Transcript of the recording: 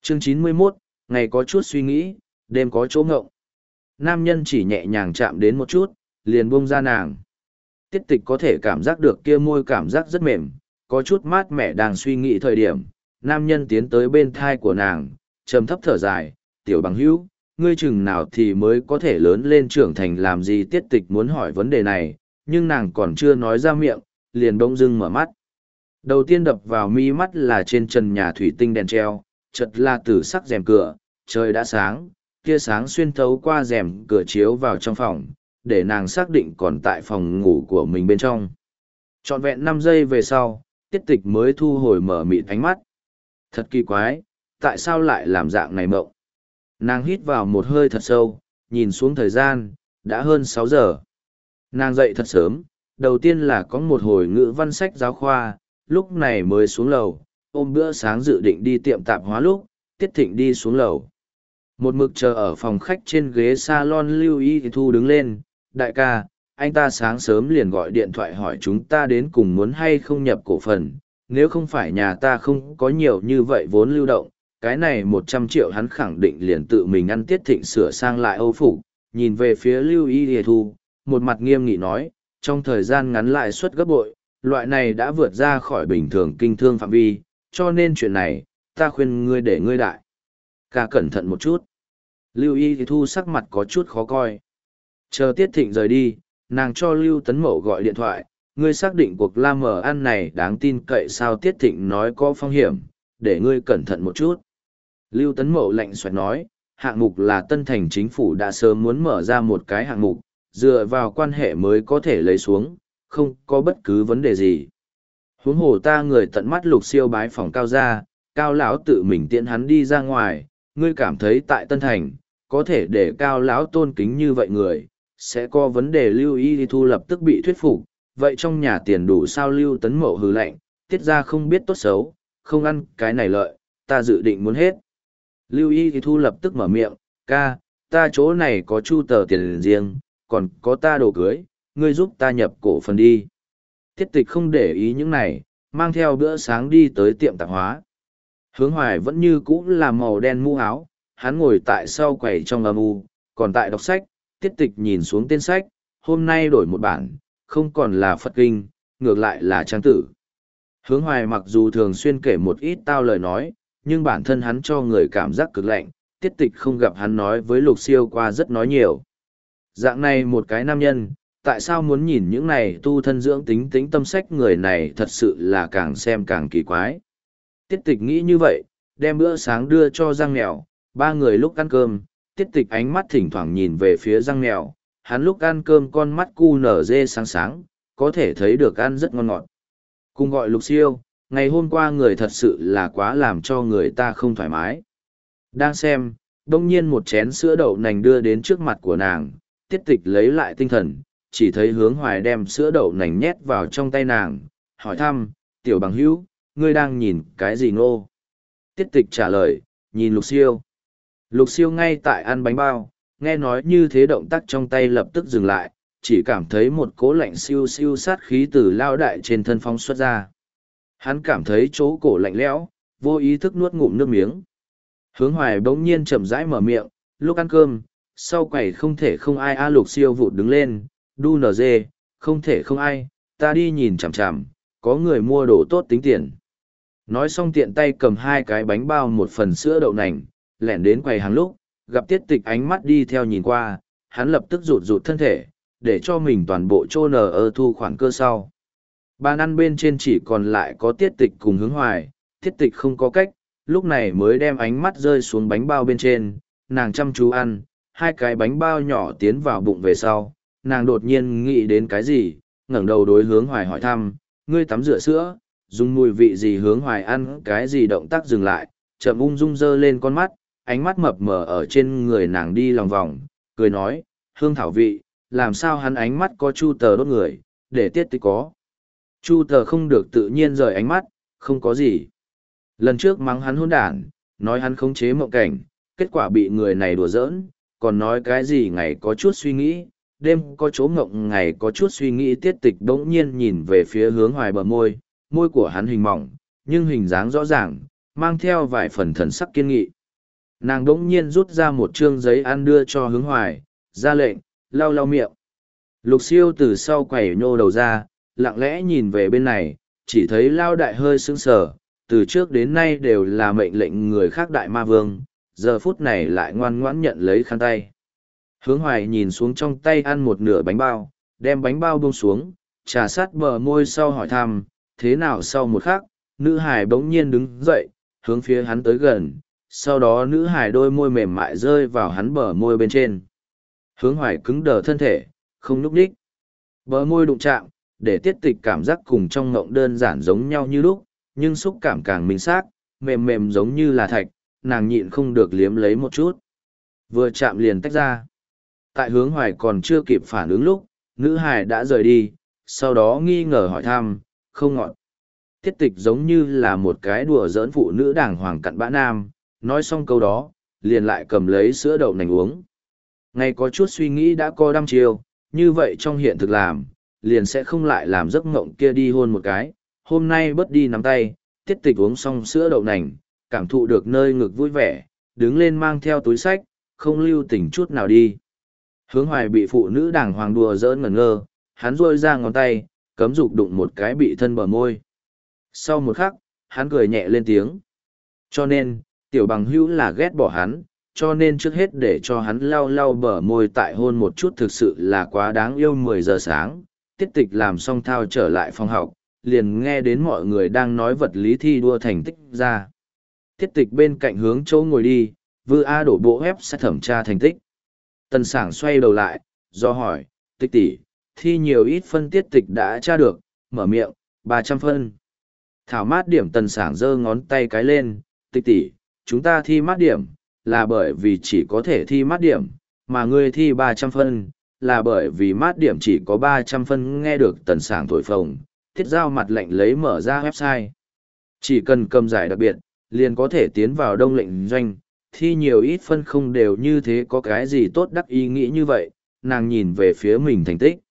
Chương 91, ngày có chút suy nghĩ, đêm có chỗ ngộng. Nam nhân chỉ nhẹ nhàng chạm đến một chút, liền buông ra nàng. Tiết tịch có thể cảm giác được kia môi cảm giác rất mềm, có chút mát mẻ đang suy nghĩ thời điểm. Nam nhân tiến tới bên thai của nàng, trầm thấp thở dài, tiểu bằng hữu, ngươi chừng nào thì mới có thể lớn lên trưởng thành làm gì. Tiết tịch muốn hỏi vấn đề này, nhưng nàng còn chưa nói ra miệng, liền bỗng dưng mở mắt. Đầu tiên đập vào mi mắt là trên trần nhà thủy tinh đèn treo, chợt là tử sắc rèm cửa, trời đã sáng, tia sáng xuyên thấu qua rèm cửa chiếu vào trong phòng, để nàng xác định còn tại phòng ngủ của mình bên trong. Trọn vẹn 5 giây về sau, tiết tịch mới thu hồi mở mịt ánh mắt. Thật kỳ quái, tại sao lại làm dạng này mộng? Nàng hít vào một hơi thật sâu, nhìn xuống thời gian, đã hơn 6 giờ. Nàng dậy thật sớm, đầu tiên là có một hồi ngữ văn sách giáo khoa, lúc này mới xuống lầu, ôm bữa sáng dự định đi tiệm tạp hóa lúc, Tiết Thịnh đi xuống lầu. Một mực chờ ở phòng khách trên ghế salon Lưu Y Thu đứng lên, đại ca, anh ta sáng sớm liền gọi điện thoại hỏi chúng ta đến cùng muốn hay không nhập cổ phần, nếu không phải nhà ta không có nhiều như vậy vốn lưu động, cái này 100 triệu hắn khẳng định liền tự mình ăn. Tiết Thịnh sửa sang lại âu phục, nhìn về phía Lưu Y Thu, một mặt nghiêm nghị nói, trong thời gian ngắn lãi suất gấp bội, loại này đã vượt ra khỏi bình thường kinh thương phạm vi, cho nên chuyện này, ta khuyên ngươi để ngươi đại ca cẩn thận một chút. Lưu Y Thu sắc mặt có chút khó coi. Chờ Tiết Thịnh rời đi, nàng cho Lưu Tấn Mậu gọi điện thoại, ngươi xác định cuộc la mờ ăn này đáng tin cậy sao? Tiết Thịnh nói có phong hiểm, để ngươi cẩn thận một chút. Lưu Tấn Mậu lạnh xoẹt nói, hạng mục là Tân Thành chính phủ đã sớm muốn mở ra một cái hạng mục, dựa vào quan hệ mới có thể lấy xuống, không có bất cứ vấn đề gì. Huống hồ ta người tận mắt Lục Siêu bái phòng Cao ra, Cao lão tự mình tiễn hắn đi ra ngoài, ngươi cảm thấy tại Tân Thành có thể để Cao lão tôn kính như vậy người sẽ có vấn đề? Lưu Y Thu lập tức bị thuyết phục, vậy trong nhà tiền đủ sao? Lưu Tấn Mậu hừ lạnh, tiết ra không biết tốt xấu, không ăn cái này lợi, ta dự định muốn hết. Lưu Y Thu lập tức mở miệng, ca, ta chỗ này có chu tờ tiền riêng, còn có ta đồ cưới, ngươi giúp ta nhập cổ phần đi. Tiết Tịch không để ý những này, mang theo bữa sáng đi tới tiệm tạp hóa. Hướng Hoài vẫn như cũ là màu đen mũ áo, hắn ngồi tại sau quầy trong âm u, còn tại đọc sách. Tiết Tịch nhìn xuống tên sách, hôm nay đổi một bản, không còn là Phật Kinh, ngược lại là Trang Tử. Hướng Hoài mặc dù thường xuyên kể một ít tao lời nói, nhưng bản thân hắn cho người cảm giác cực lạnh. Tiết Tịch không gặp hắn nói với Lục Siêu qua rất nói nhiều. Dạng này một cái nam nhân, tại sao muốn nhìn những này tu thân dưỡng tính tính tâm sách? Người này thật sự là càng xem càng kỳ quái. Tiết Tịch nghĩ như vậy, đem bữa sáng đưa cho Giang Mèo. Ba người lúc ăn cơm, Tiết Tịch ánh mắt thỉnh thoảng nhìn về phía Giang Mèo. Hắn lúc ăn cơm con mắt cu nở dê sáng sáng, có thể thấy được ăn rất ngon ngọt. Cùng gọi Lục Siêu, ngày hôm qua người thật sự là quá làm cho người ta không thoải mái. Đang xem, đông nhiên một chén sữa đậu nành đưa đến trước mặt của nàng. Tiết Tịch lấy lại tinh thần, chỉ thấy Hướng Hoài đem sữa đậu nành nhét vào trong tay nàng, hỏi thăm, tiểu bằng hữu, ngươi đang nhìn cái gì ngô? Tiết Tịch trả lời, nhìn Lục Siêu. Lục Siêu ngay tại ăn bánh bao, nghe nói như thế động tác trong tay lập tức dừng lại, chỉ cảm thấy một cỗ lạnh siêu siêu sát khí từ lao đại trên thân phóng xuất ra. Hắn cảm thấy chỗ cổ lạnh lẽo, vô ý thức nuốt ngụm nước miếng. Hướng Hoài bỗng nhiên chậm rãi mở miệng, lúc ăn cơm, sau quầy không thể không ai. Lục Siêu vụt đứng lên, đu nở dê, không thể không ai, ta đi nhìn chằm chằm, có người mua đồ tốt tính tiền. Nói xong tiện tay cầm 2 cái bánh bao một phần sữa đậu nành, lẻn đến quầy hàng lúc, gặp Tiết Tịch ánh mắt đi theo nhìn qua, hắn lập tức rụt rụt thân thể, để cho mình toàn bộ trô nở ở thu khoản cơ sau. Bàn ăn bên trên chỉ còn lại có Tiết Tịch cùng Hướng Hoài. Tiết Tịch không có cách, lúc này mới đem ánh mắt rơi xuống bánh bao bên trên, nàng chăm chú ăn, 2 cái bánh bao nhỏ tiến vào bụng về sau, nàng đột nhiên nghĩ đến cái gì, ngẩng đầu đối Hướng Hoài hỏi thăm, ngươi tắm rửa sữa, dùng mùi vị gì? Hướng Hoài ăn cái gì động tác dừng lại, chậm ung dung dơ lên con mắt, ánh mắt mập mờ ở trên người nàng đi lòng vòng, cười nói, hương thảo vị, làm sao hắn ánh mắt có chu tờ đốt người, để Tiết Tịch có. Chu tờ không được tự nhiên rời ánh mắt, không có gì. Lần trước mắng hắn hỗn đản, nói hắn khống chế mộng cảnh, kết quả bị người này đùa giỡn, còn nói cái gì ngày có chút suy nghĩ, đêm có chỗ ngộng ngày có chút suy nghĩ. Tiết Tịch bỗng nhiên nhìn về phía Hướng Hoài bờ môi, môi của hắn hình mỏng, nhưng hình dáng rõ ràng, mang theo vài phần thần sắc kiên nghị. Nàng đỗng nhiên rút ra một chương giấy ăn đưa cho hướng hoài, ra lệnh, lau lau miệng. Lục siêu từ sau quầy nhô đầu ra, lặng lẽ nhìn về bên này, chỉ thấy Lao Đại hơi sững sờ, từ trước đến nay đều là mệnh lệnh người khác Đại Ma Vương, giờ phút này lại ngoan ngoãn nhận lấy khăn tay. Hướng hoài nhìn xuống trong tay ăn một nửa bánh bao, đem bánh bao buông xuống, trà sát bờ môi sau hỏi thăm, thế nào sau một khắc, nữ hải bỗng nhiên đứng dậy, hướng phía hắn tới gần, sau đó nữ hải đôi môi mềm mại rơi vào hắn bờ môi bên trên. Hướng hoài cứng đờ thân thể, không núp đích. Bờ môi đụng chạm, để tiết tịch cảm giác cùng trong ngộng đơn giản giống nhau như lúc, nhưng xúc cảm càng minh xác, mềm mềm giống như là thạch, nàng nhịn không được liếm lấy một chút. Vừa chạm liền tách ra. Tại hướng hoài còn chưa kịp phản ứng lúc, nữ hải đã rời đi, sau đó nghi ngờ hỏi thăm, không ngọt. Tiết tịch giống như là một cái đùa giỡn phụ nữ đàng hoàng cặn bã nam, nói xong câu đó, liền lại cầm lấy sữa đậu nành uống. Ngay có chút suy nghĩ đã có đăm chiêu, như vậy trong hiện thực làm, liền sẽ không lại làm giấc mộng kia đi hôn một cái. Hôm nay bớt đi nắm tay, tiết tịch uống xong sữa đậu nành, cảm thụ được nơi ngực vui vẻ, đứng lên mang theo túi sách, không lưu tình chút nào đi. Hướng hoài bị phụ nữ đàng hoàng đùa giỡn ngẩn ngơ, hắn rôi ra ngón tay, cấm dục đụng một cái bị thân bờ môi. Sau một khắc, hắn cười nhẹ lên tiếng. Cho nên, tiểu bằng hữu là ghét bỏ hắn, cho nên trước hết để cho hắn lau lau bờ môi tại hôn một chút thực sự là quá đáng yêu 10 giờ sáng. Tiết tịch làm xong thao trở lại phòng học, liền nghe đến mọi người đang nói vật lý thi đua thành tích ra. Tiết tịch bên cạnh hướng chỗ ngồi đi, Vư A đổ bộ web sẽ thẩm tra thành tích. Tần Sảng xoay đầu lại, do hỏi, tịch tỷ, thi nhiều ít phân tiết tịch đã tra được, mở miệng, 300 phân. Thảo mát điểm Tần Sảng giơ ngón tay cái lên, tịch tỷ, chúng ta thi mát điểm, là bởi vì chỉ có thể thi mát điểm, mà ngươi thi 300 phân, là bởi vì mát điểm chỉ có 300 phân. Nghe được Tần Sảng thổi phồng, Thiết Giao mặt lạnh lấy mở ra website. Chỉ cần cầm giải đặc biệt, liền có thể tiến vào đông lệnh doanh, thi nhiều ít phân không đều như thế có cái gì tốt đắc ý nghĩ như vậy, nàng nhìn về phía mình thành tích.